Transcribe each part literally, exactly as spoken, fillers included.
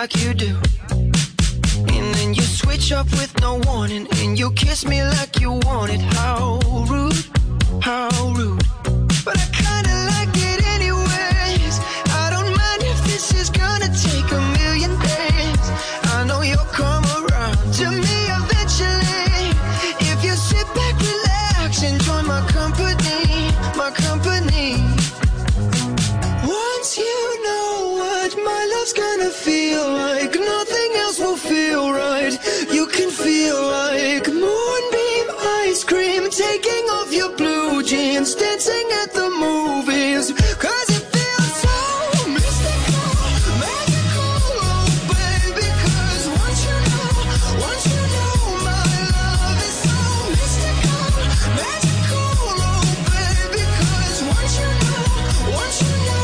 like you do. And then you switch up with no warning, and you kiss me like you want it. How rude, how rude. But I kinda like it anyways. I don't mind if this is gonna take a million days. I know you'll come around to me eventually. If you sit back, relax, enjoy my company, my company. Once you know what my love's gonna feel like, nothing else will feel right. You can feel like moonbeam ice cream, taking off your blue jeans, dancing at the movies. Cause it feels so mystical, magical, oh baby. Cause once you know, once you know my love is so mystical, magical, oh baby. Cause once you know, once you know.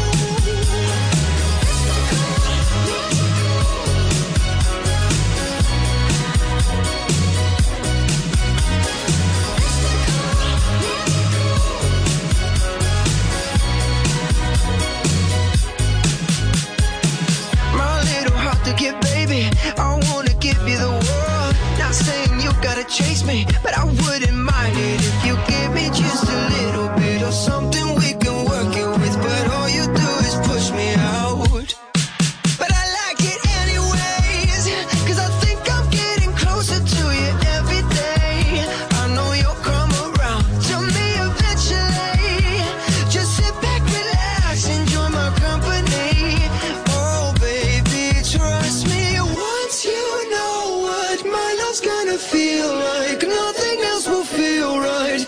I wanna give you the world. Not saying you gotta chase me, but I wouldn't mind it if you give me just a little bit of something we can work it with. But all you do is push me out. But I like it anyways, cause I think I'm getting closer to you every day. I know you'll come around to me eventually. Just sit back, relax, enjoy my company. Oh baby, trust me. Once you know what my love's gonna feel like, nothing else will feel right.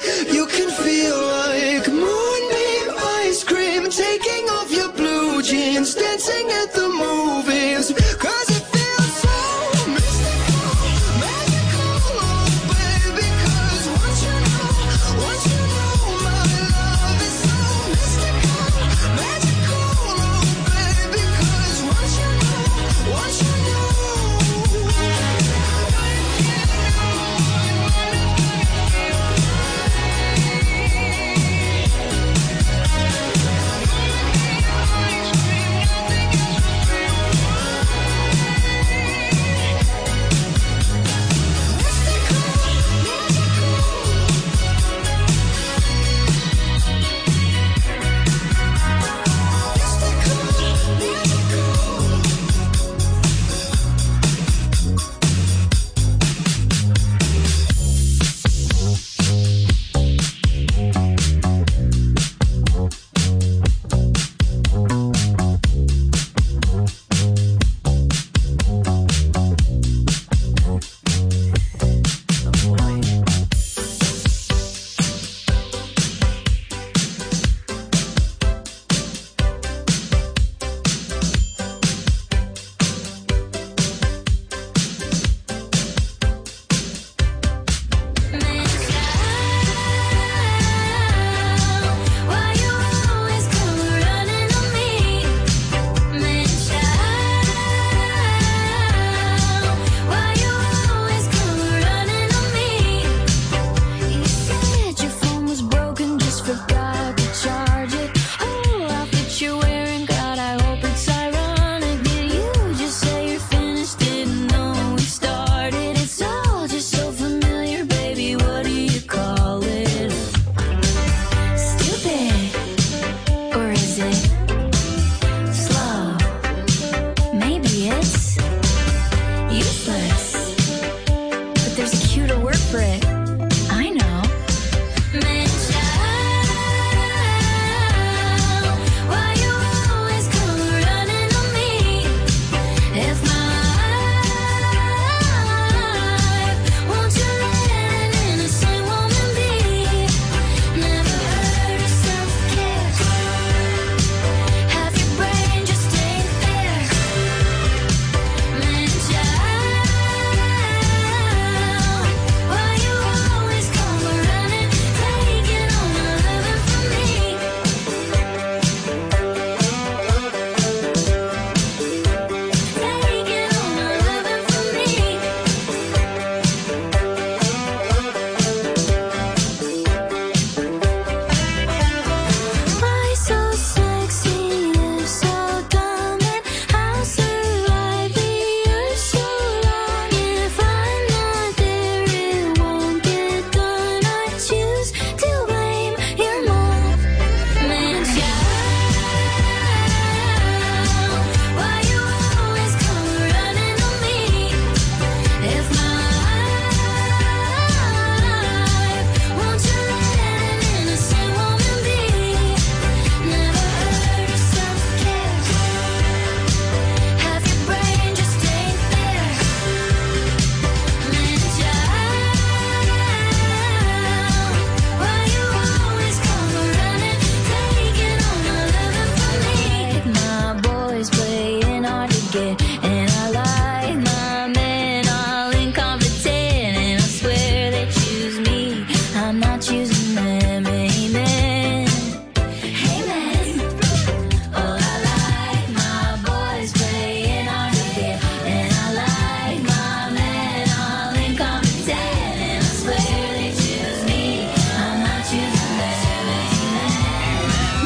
not choosing them. Amen. Amen. Oh, I like my boys playing hard to get, and I like my men all incompetent. And I swear they choose me, I'm not choosing them. Amen.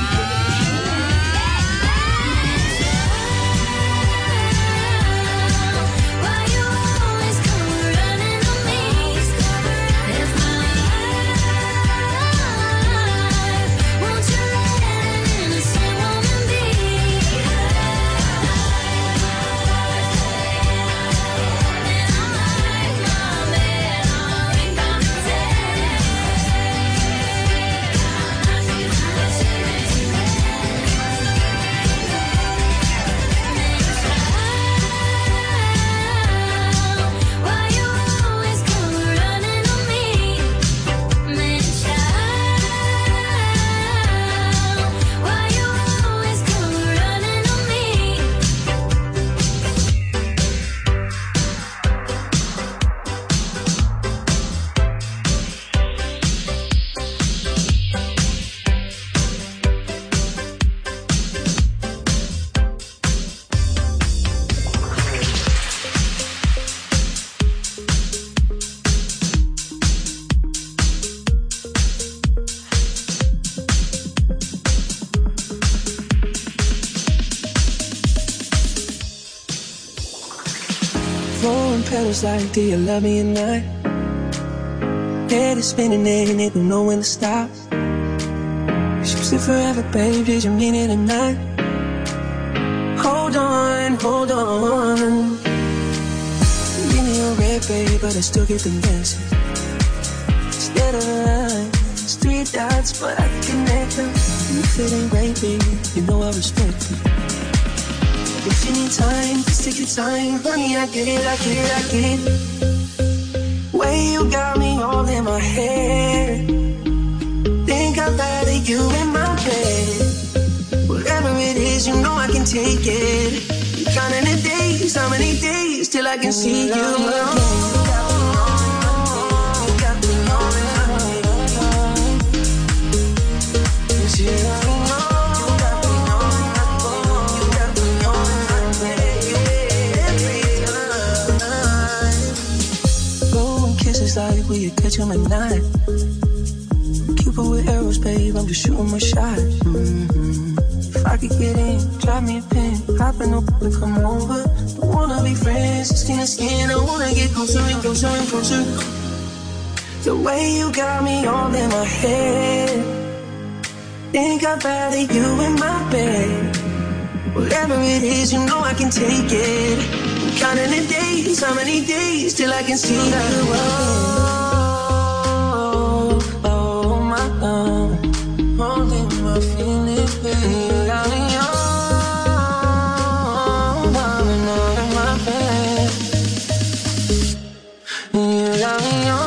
Why you always come running on me? It's my life. Won't you let an innocent woman be? And I like my men all incompetent. Why you always come running on me? Man child, why you always come running on me? Throwing petals like, do you love me or not? Head is spinning and it don't know when to stop. She's it forever, babe, did you mean it or not? Hold on, hold on. Give me your red, babe, but I still get them dancing. Instead of lines, three dots, but I can connect them. You feeling great, baby, you know I respect you. If you need time, just take your time. Honey, I get it, I get it, I get it. Way you got me all in my head. Think I'd rather you in my bed. Whatever it is, you know I can take it. Counting the days, how many days till I can see you again. Like will you catch him at night? Cupid with arrows, babe, I'm just shooting my shot. Mm-hmm. If I could get in, drop me a pin, hop in the pool and come over. Don't wanna be friends, skin to skin, I wanna get closer and closer and closer. The way you got me all in my head. Think I'd rather you in my bed. Whatever it is, you know I can take it. Counting the days, how many days till I can see you again. Oh, oh my God, holding my feelings, baby. You got me all, darling, all in my bed. You got me all.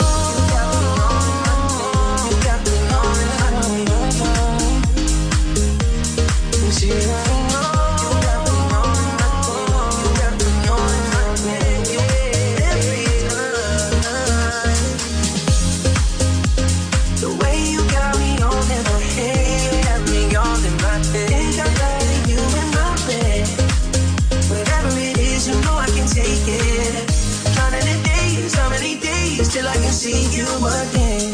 Till I can see you again.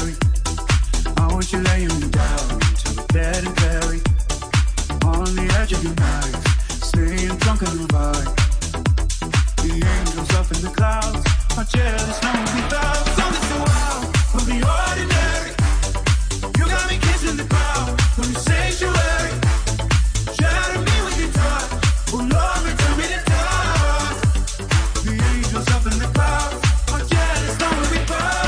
you laying me down to a dead and buried on the edge of your night, staying drunk on your vibe. The angels up in the clouds are jealous, no one without. Something so wild from the ordinary. You got me kissing the crowd from your sanctuary. Shatter me with your touch, oh Lord, return me to touch. The angels up in the clouds are jealous, no one without.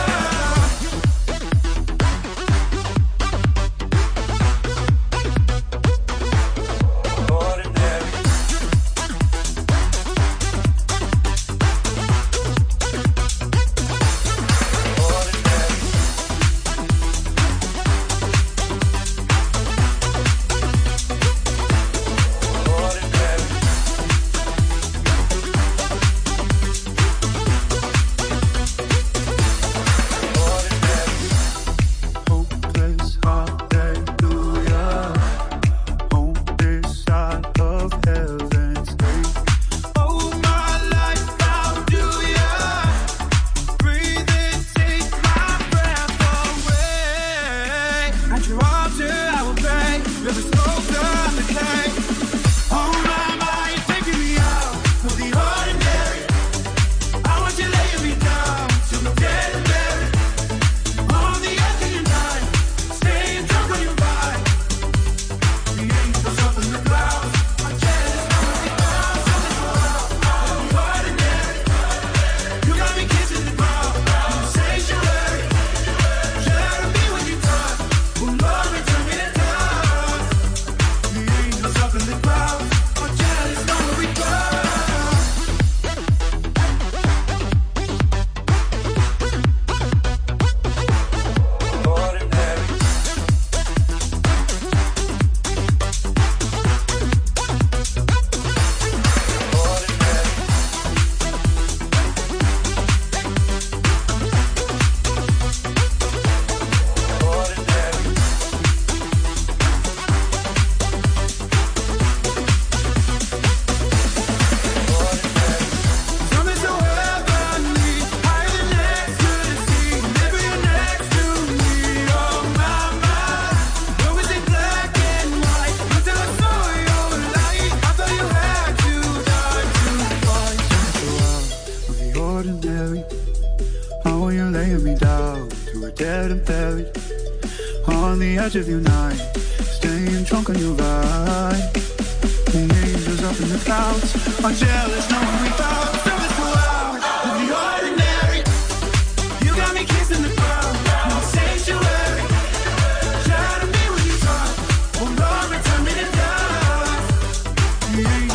Of your night, staying drunk on your vibe. The angels up in the clouds are jealous, no one without. Something so wild of the ordinary. You got me kissing the crowd, no sanctuary. Shatter me when you talk, oh Lord, return me to dust. The